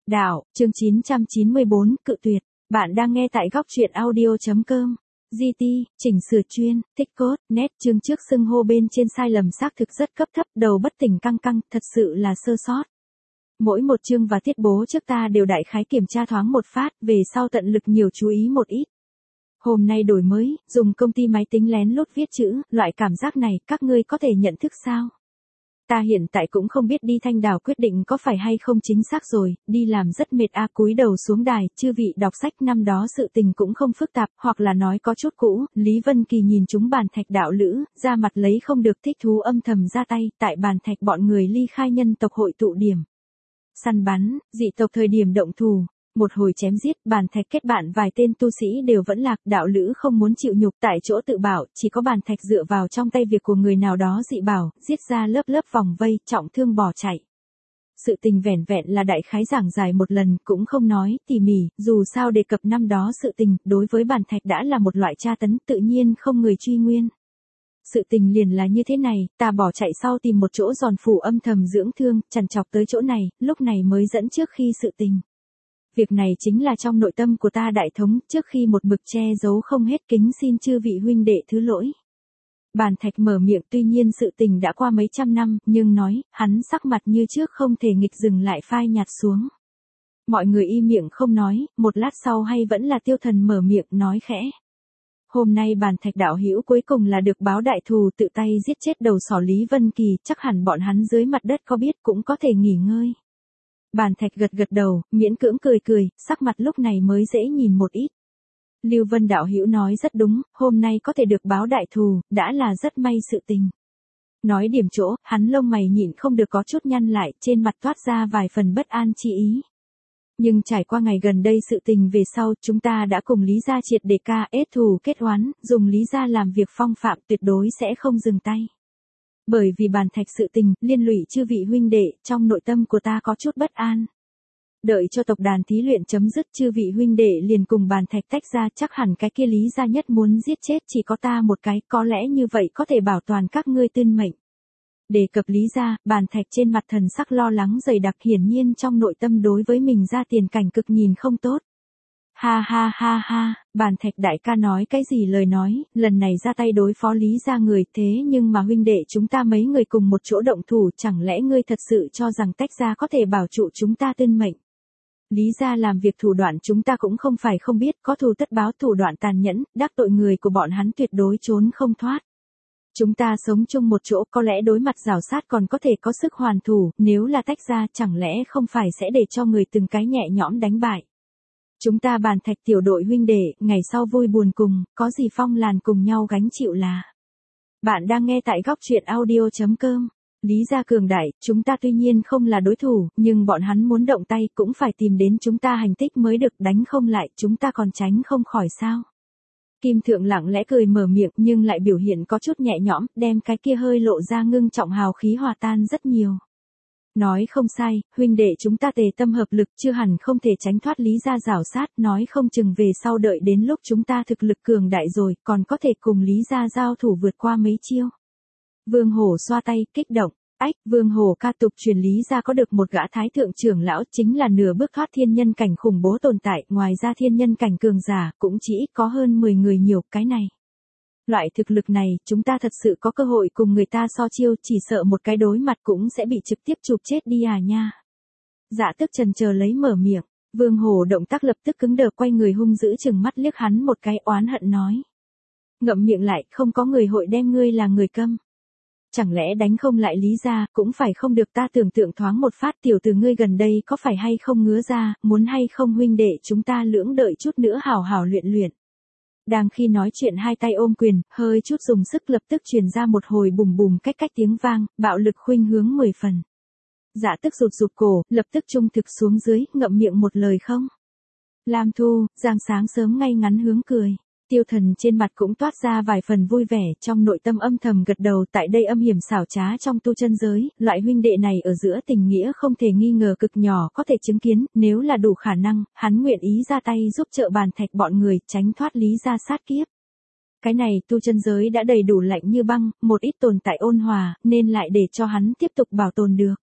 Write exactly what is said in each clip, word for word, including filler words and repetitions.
Đạo, chương chín trăm chín mươi bốn, cự tuyệt. Bạn đang nghe tại góc truyện audio.com. giê tê, chỉnh sửa chuyên, tích cốt, nét chương trước xưng hô bên trên sai lầm xác thực rất cấp thấp, đầu bất tỉnh căng căng, thật sự là sơ sót. Mỗi một chương và tiết bố trước ta đều đại khái kiểm tra thoáng một phát, về sau tận lực nhiều chú ý một ít. Hôm nay đổi mới, dùng công ty máy tính lén lút viết chữ, loại cảm giác này các ngươi có thể nhận thức sao? Ta hiện tại cũng không biết đi Thanh Đảo quyết định có phải hay không chính xác rồi, đi làm rất mệt a, cúi đầu xuống đài, chư vị đọc sách năm đó sự tình cũng không phức tạp, hoặc là nói có chút cũ, Lý Vân Kỳ nhìn chúng bàn thạch đạo lữ, ra mặt lấy không được thích thú âm thầm ra tay, tại bàn thạch bọn người ly khai nhân tộc hội tụ điểm. Săn bắn, dị tộc thời điểm động thủ. Một hồi chém giết, bàn thạch kết bạn vài tên tu sĩ đều vẫn lạc, đạo lữ không muốn chịu nhục tại chỗ tự bảo, chỉ có bàn thạch dựa vào trong tay việc của người nào đó dị bảo, giết ra lớp lớp vòng vây, trọng thương bỏ chạy. Sự tình vẻn vẹn là đại khái giảng dài một lần, cũng không nói tỉ mỉ, dù sao đề cập năm đó sự tình, đối với bàn thạch đã là một loại tra tấn, tự nhiên không người truy nguyên. Sự tình liền là như thế này, ta bỏ chạy sau tìm một chỗ giòn phủ âm thầm dưỡng thương, chằn chọc tới chỗ này, lúc này mới dẫn trước khi sự tình. Việc này chính là trong nội tâm của ta đại thống, trước khi một mực che giấu không hết, kính xin chư vị huynh đệ thứ lỗi. Bàn thạch mở miệng, tuy nhiên sự tình đã qua mấy trăm năm, nhưng nói, hắn sắc mặt như trước không thể nghịch dừng lại phai nhạt xuống. Mọi người im miệng không nói, một lát sau hay vẫn là Tiêu Thần mở miệng nói khẽ. Hôm nay bàn thạch đạo hữu cuối cùng là được báo đại thù, tự tay giết chết đầu sỏ Lý Vân Kỳ, chắc hẳn bọn hắn dưới mặt đất có biết cũng có thể nghỉ ngơi. Bàn thạch gật gật đầu, miễn cưỡng cười cười, sắc mặt lúc này mới dễ nhìn một ít. Lưu Vân đạo hữu nói rất đúng, hôm nay có thể được báo đại thù, đã là rất may sự tình. Nói điểm chỗ, hắn lông mày nhịn không được có chút nhăn lại, trên mặt toát ra vài phần bất an chi ý. Nhưng trải qua ngày gần đây sự tình về sau, chúng ta đã cùng Lý gia triệt để ca ết thù kết oán, dùng Lý gia làm việc phong phạm, tuyệt đối sẽ không dừng tay. Bởi vì bàn thạch sự tình, liên lụy chư vị huynh đệ, trong nội tâm của ta có chút bất an. Đợi cho tộc đàn thí luyện chấm dứt, chư vị huynh đệ liền cùng bàn thạch tách ra, chắc hẳn cái kia Lý gia nhất muốn giết chết chỉ có ta một cái, có lẽ như vậy có thể bảo toàn các ngươi tuyên mệnh. Đề cập Lý gia, bàn thạch trên mặt thần sắc lo lắng dày đặc, hiển nhiên trong nội tâm đối với mình ra tiền cảnh cực nhìn không tốt. Ha ha ha ha, bàn thạch đại ca nói cái gì lời nói, lần này ra tay đối phó Lý gia người, thế nhưng mà huynh đệ chúng ta mấy người cùng một chỗ động thủ, chẳng lẽ ngươi thật sự cho rằng tách ra có thể bảo trụ chúng ta tuyên mệnh. Lý gia làm việc thủ đoạn chúng ta cũng không phải không biết, có thù tất báo, thủ đoạn tàn nhẫn, đắc tội người của bọn hắn tuyệt đối trốn không thoát. Chúng ta sống chung một chỗ, có lẽ đối mặt rào sát còn có thể có sức hoàn thủ, nếu là tách ra chẳng lẽ không phải sẽ để cho người từng cái nhẹ nhõm đánh bại. Chúng ta bàn thạch tiểu đội huynh đệ, ngày sau vui buồn cùng, có gì phong làn cùng nhau gánh chịu là. Bạn đang nghe tại góc truyện audio.com. Lý gia cường đại, chúng ta tuy nhiên không là đối thủ, nhưng bọn hắn muốn động tay cũng phải tìm đến chúng ta hành tích mới được, đánh không lại, chúng ta còn tránh không khỏi sao. Kim Thượng lặng lẽ cười mở miệng nhưng lại biểu hiện có chút nhẹ nhõm, đem cái kia hơi lộ ra ngưng trọng hào khí hòa tan rất nhiều. Nói không sai, huynh đệ chúng ta tề tâm hợp lực chưa hẳn không thể tránh thoát Lý gia rảo sát, nói không chừng về sau đợi đến lúc chúng ta thực lực cường đại rồi, còn có thể cùng Lý gia giao thủ vượt qua mấy chiêu. Vương Hổ xoa tay, kích động, ách, Vương Hổ ca tục truyền Lý gia có được một gã thái thượng trưởng lão, chính là nửa bước thoát thiên nhân cảnh khủng bố tồn tại, ngoài ra thiên nhân cảnh cường giả, cũng chỉ có hơn mười người nhiều, cái này. Loại thực lực này, chúng ta thật sự có cơ hội cùng người ta so chiêu, chỉ sợ một cái đối mặt cũng sẽ bị trực tiếp chụp chết đi à nha. Dạ tức trần chờ lấy mở miệng, Vương Hổ động tác lập tức cứng đờ, quay người hung dữ chừng mắt liếc hắn một cái, oán hận nói. Ngậm miệng lại, không có người hội đem ngươi là người câm. Chẳng lẽ đánh không lại Lý gia, cũng phải không được, ta tưởng tượng thoáng một phát, tiểu từ ngươi gần đây có phải hay không ngứa ra, muốn hay không huynh đệ chúng ta lưỡng đợi chút nữa hào hào luyện luyện. Đang khi nói chuyện hai tay ôm quyền, hơi chút dùng sức lập tức truyền ra một hồi bùm bùm cách cách tiếng vang, bạo lực khuynh hướng mười phần. Dạ tức rụt rụt cổ, lập tức trung thực xuống dưới, ngậm miệng một lời không. Lam Thu, Giang sáng sớm ngay ngắn hướng cười. Tiêu Thần trên mặt cũng toát ra vài phần vui vẻ, trong nội tâm âm thầm gật đầu, tại đây âm hiểm xảo trá trong tu chân giới, loại huynh đệ này ở giữa tình nghĩa không thể nghi ngờ cực nhỏ có thể chứng kiến, nếu là đủ khả năng, hắn nguyện ý ra tay giúp trợ bàn thạch bọn người, tránh thoát Lý gia sát kiếp. Cái này tu chân giới đã đầy đủ lạnh như băng, một ít tồn tại ôn hòa, nên lại để cho hắn tiếp tục bảo tồn được.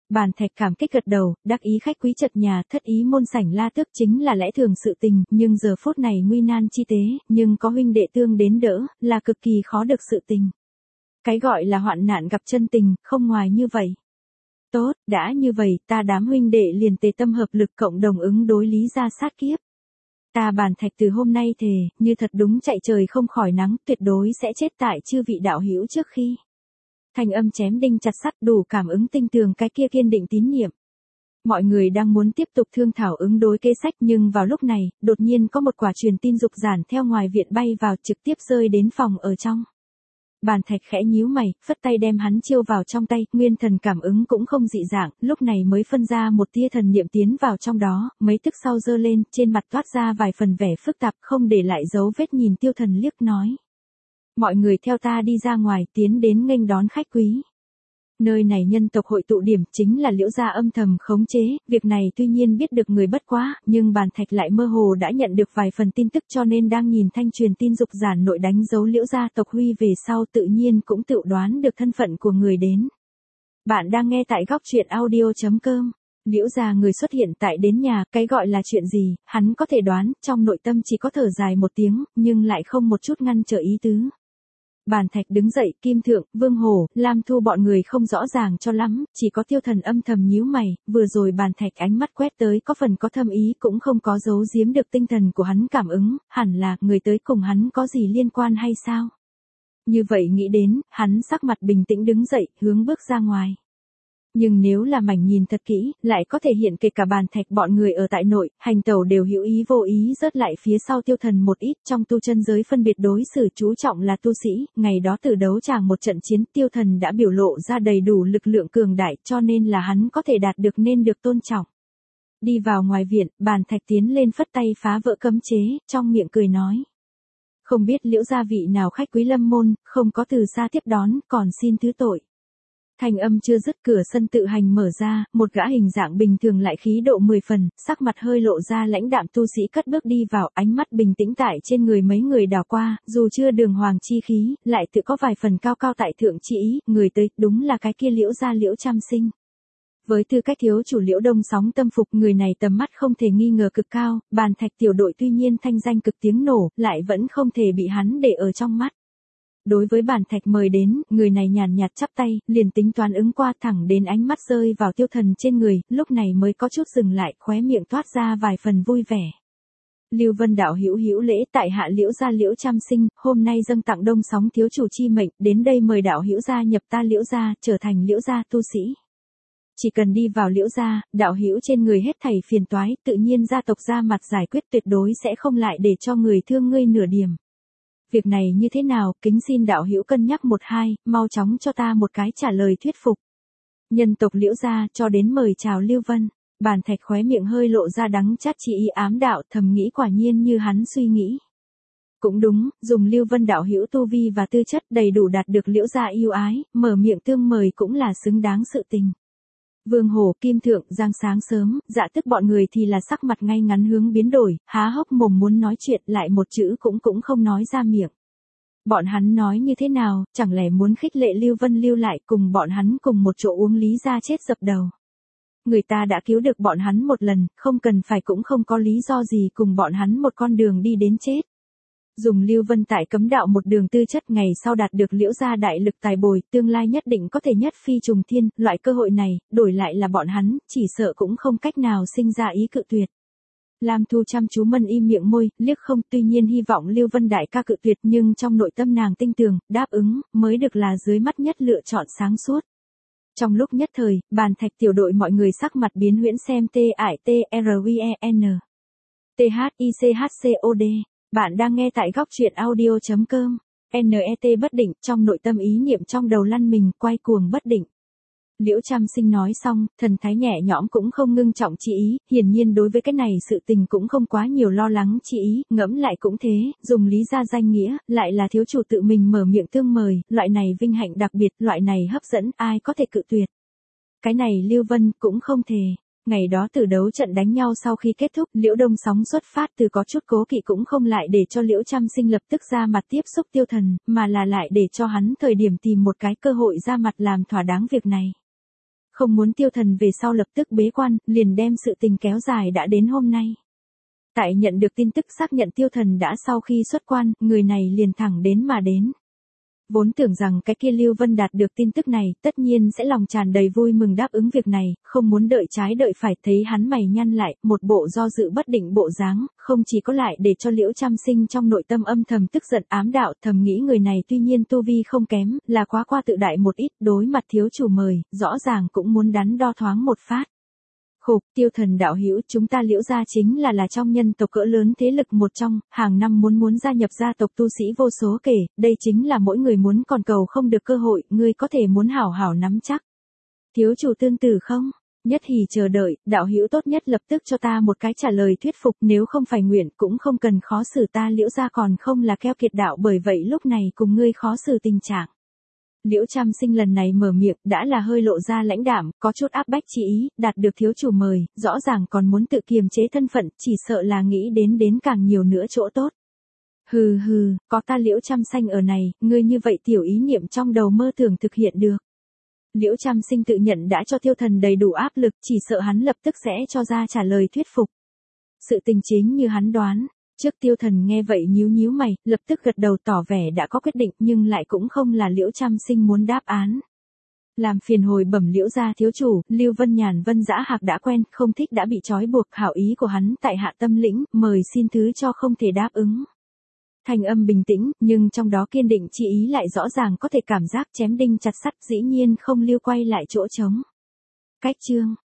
Bàn Thạch cảm kích gật đầu, đắc ý khách quý chật nhà, thất ý môn sảnh la tước chính là lẽ thường sự tình, nhưng giờ phút này nguy nan chi tế, nhưng có huynh đệ tương đến đỡ, là cực kỳ khó được sự tình. Cái gọi là hoạn nạn gặp chân tình, không ngoài như vậy. Tốt, đã như vậy, ta đám huynh đệ liền tề tâm hợp lực cộng đồng ứng đối Lý gia sát kiếp. Ta Bàn Thạch từ hôm nay thề, như thật đúng chạy trời không khỏi nắng, tuyệt đối sẽ chết tại chư vị đạo hữu trước khi. Thanh âm chém đinh chặt sắt đủ cảm ứng tinh tường cái kia kiên định tín nhiệm. Mọi người đang muốn tiếp tục thương thảo ứng đối kế sách nhưng vào lúc này, đột nhiên có một quả truyền tin dục giản theo ngoài viện bay vào trực tiếp rơi đến phòng ở trong. Bàn Thạch khẽ nhíu mày, phất tay đem hắn chiêu vào trong tay, nguyên thần cảm ứng cũng không dị dạng, lúc này mới phân ra một tia thần niệm tiến vào trong đó, mấy tức sau giơ lên, trên mặt toát ra vài phần vẻ phức tạp, không để lại dấu vết nhìn Tiêu Thần liếc nói. Mọi người theo ta đi ra ngoài, tiến đến nghênh đón khách quý. Nơi này nhân tộc hội tụ điểm chính là Liễu gia âm thầm khống chế, việc này tuy nhiên biết được người bất quá, nhưng Bàn Thạch lại mơ hồ đã nhận được vài phần tin tức cho nên đang nhìn thanh truyền tin dục giản nội đánh dấu Liễu gia tộc huy về sau tự nhiên cũng tự đoán được thân phận của người đến. Bạn đang nghe tại góc truyện audio chấm com. Liễu gia người xuất hiện tại đến nhà, cái gọi là chuyện gì, hắn có thể đoán, trong nội tâm chỉ có thở dài một tiếng, nhưng lại không một chút ngăn trở ý tứ. Bàn Thạch đứng dậy, Kim Thượng, Vương Hổ, Lam Thu bọn người không rõ ràng cho lắm, chỉ có Tiêu Thần âm thầm nhíu mày, vừa rồi Bàn Thạch ánh mắt quét tới có phần có thâm ý cũng không có giấu giếm được tinh thần của hắn cảm ứng, hẳn là người tới cùng hắn có gì liên quan hay sao? Như vậy nghĩ đến, hắn sắc mặt bình tĩnh đứng dậy, hướng bước ra ngoài. Nhưng nếu là mảnh nhìn thật kỹ, lại có thể hiện kể cả Bàn Thạch bọn người ở tại nội, hành tẩu đều hữu ý vô ý rớt lại phía sau Tiêu Thần một ít trong tu chân giới phân biệt đối xử chú trọng là tu sĩ, ngày đó từ đấu tràng một trận chiến Tiêu Thần đã biểu lộ ra đầy đủ lực lượng cường đại cho nên là hắn có thể đạt được nên được tôn trọng. Đi vào ngoài viện, Bàn Thạch tiến lên phất tay phá vỡ cấm chế, trong miệng cười nói. Không biết Liễu gia vị nào khách quý lâm môn, không có từ xa tiếp đón, còn xin thứ tội. Thanh âm chưa dứt cửa sân tự hành mở ra, một gã hình dạng bình thường lại khí độ mười phần, sắc mặt hơi lộ ra lãnh đạm tu sĩ cất bước đi vào, ánh mắt bình tĩnh tại trên người mấy người đảo qua, dù chưa đường hoàng chi khí, lại tự có vài phần cao cao tại thượng chi ý, người tới, đúng là cái kia Liễu gia Liễu Trăm Sinh. Với tư cách thiếu chủ Liễu Đông sóng tâm phục, người này tầm mắt không thể nghi ngờ cực cao, Bàn Thạch tiểu đội tuy nhiên thanh danh cực tiếng nổ, lại vẫn không thể bị hắn để ở trong mắt. Đối với Bàn Thạch mời đến, người này nhàn nhạt chắp tay, liền tính toán ứng qua thẳng đến ánh mắt rơi vào Tiêu Thần trên người, lúc này mới có chút dừng lại, khóe miệng toát ra vài phần vui vẻ. Lưu Vân đạo hữu hữu lễ tại hạ Liễu gia Liễu Trăm Sinh, hôm nay dâng tặng Đông sóng thiếu chủ chi mệnh, đến đây mời đạo hữu gia nhập ta Liễu gia, trở thành Liễu gia tu sĩ. Chỉ cần đi vào Liễu gia, đạo hữu trên người hết thảy phiền toái, tự nhiên gia tộc ra mặt giải quyết tuyệt đối sẽ không lại để cho người thương ngươi nửa điểm. Việc này như thế nào, kính xin đạo hữu cân nhắc một hai, mau chóng cho ta một cái trả lời thuyết phục. Nhân tộc Liễu gia cho đến mời chào Lưu Vân, Bàn Thạch khóe miệng hơi lộ ra đắng chát chi ý ám đạo, thầm nghĩ quả nhiên như hắn suy nghĩ. Cũng đúng, dùng Lưu Vân đạo hữu tu vi và tư chất đầy đủ đạt được Liễu gia yêu ái, mở miệng tương mời cũng là xứng đáng sự tình. Vương Hổ, Kim Thượng, Giang sáng sớm, dạ tức bọn người thì là sắc mặt ngay ngắn hướng biến đổi, há hốc mồm muốn nói chuyện lại một chữ cũng cũng không nói ra miệng. Bọn hắn nói như thế nào, chẳng lẽ muốn khích lệ Lưu Vân lưu lại cùng bọn hắn cùng một chỗ uống Lý gia chết dập đầu. Người ta đã cứu được bọn hắn một lần, không cần phải cũng không có lý do gì cùng bọn hắn một con đường đi đến chết. Dùng Lưu Vân tại cấm đạo một đường tư chất ngày sau đạt được Liễu gia đại lực tài bồi, tương lai nhất định có thể nhất phi trùng thiên, loại cơ hội này, đổi lại là bọn hắn, chỉ sợ cũng không cách nào sinh ra ý cự tuyệt. Lam Thu chăm chú mân im miệng môi, liếc không, tuy nhiên hy vọng Lưu Vân đại ca cự tuyệt nhưng trong nội tâm nàng tinh tường, đáp ứng, mới được là dưới mắt nhất lựa chọn sáng suốt. Trong lúc nhất thời, Bàn Thạch tiểu đội mọi người sắc mặt biến huyễn xem T I T R W E N T H I C H C O D. Bạn đang nghe tại góc truyện audio chấm com. N E T bất định, trong nội tâm ý niệm trong đầu lăn mình, quay cuồng bất định. Liễu Trăm Sinh nói xong, thần thái nhẹ nhõm cũng không ngưng trọng chi ý, hiển nhiên đối với cái này sự tình cũng không quá nhiều lo lắng chi ý, ngẫm lại cũng thế, dùng Lý gia danh nghĩa, lại là thiếu chủ tự mình mở miệng tương mời, loại này vinh hạnh đặc biệt, loại này hấp dẫn, ai có thể cự tuyệt. Cái này Lưu Vân cũng không thể. Ngày đó từ đấu trận đánh nhau sau khi kết thúc, Liễu Đông sóng xuất phát từ có chút cố kỵ cũng không lại để cho Liễu Trăm Sinh lập tức ra mặt tiếp xúc Tiêu Thần, mà là lại để cho hắn thời điểm tìm một cái cơ hội ra mặt làm thỏa đáng việc này. không muốn Tiêu Thần về sau lập tức bế quan, liền đem sự tình kéo dài đã đến hôm nay. Tại nhận được tin tức xác nhận Tiêu Thần đã sau khi xuất quan, người này liền thẳng đến mà đến. Vốn tưởng rằng cái kia Lưu Vân đạt được tin tức này, tất nhiên sẽ lòng tràn đầy vui mừng đáp ứng việc này, không muốn đợi trái đợi phải, thấy hắn mày nhăn lại, một bộ do dự bất định bộ dáng, không chỉ có lại để cho Liễu Trăm Sinh trong nội tâm âm thầm tức giận ám đạo, thầm nghĩ người này tuy nhiên tu vi không kém, là quá qua tự đại một ít, đối mặt thiếu chủ mời, rõ ràng cũng muốn đắn đo thoáng một phát. Khục, Tiêu Thần đạo hữu, chúng ta Liễu gia chính là là trong nhân tộc cỡ lớn thế lực một trong, hàng năm muốn muốn gia nhập gia tộc tu sĩ vô số kể, đây chính là mỗi người muốn còn cầu không được cơ hội, ngươi có thể muốn hảo hảo nắm chắc. Thiếu chủ tương tử không? Nhất hỉ chờ đợi, đạo hữu tốt nhất lập tức cho ta một cái trả lời thuyết phục, nếu không phải nguyện cũng không cần khó xử ta Liễu gia còn không là keo kiệt đạo, bởi vậy lúc này cùng ngươi khó xử tình trạng. Liễu Trăm Sinh lần này mở miệng đã là hơi lộ ra lãnh đạm, có chút áp bách chi ý, đạt được thiếu chủ mời, rõ ràng còn muốn tự kiềm chế thân phận, chỉ sợ là nghĩ đến đến càng nhiều nữa chỗ tốt. Hừ hừ, có ta Liễu Trăm Sinh ở này, ngươi như vậy tiểu ý niệm trong đầu mơ tưởng thực hiện được. Liễu Trăm Sinh tự nhận đã cho Tiêu Thần đầy đủ áp lực, chỉ sợ hắn lập tức sẽ cho ra trả lời thuyết phục. Sự tình chính như hắn đoán. Trước Tiêu Thần nghe vậy nhíu nhíu mày, lập tức gật đầu tỏ vẻ đã có quyết định, nhưng lại cũng không là Liễu Trăm Sinh muốn đáp án. Làm phiền hồi bẩm Liễu gia thiếu chủ, Lưu Vân Nhàn Vân Dã Hạc đã quen, không thích đã bị trói buộc, hảo ý của hắn tại hạ tâm lĩnh, mời xin thứ cho không thể đáp ứng. Thanh âm bình tĩnh, nhưng trong đó kiên định chi ý lại rõ ràng có thể cảm giác chém đinh chặt sắt, dĩ nhiên không lưu quay lại chỗ trống. Cách chương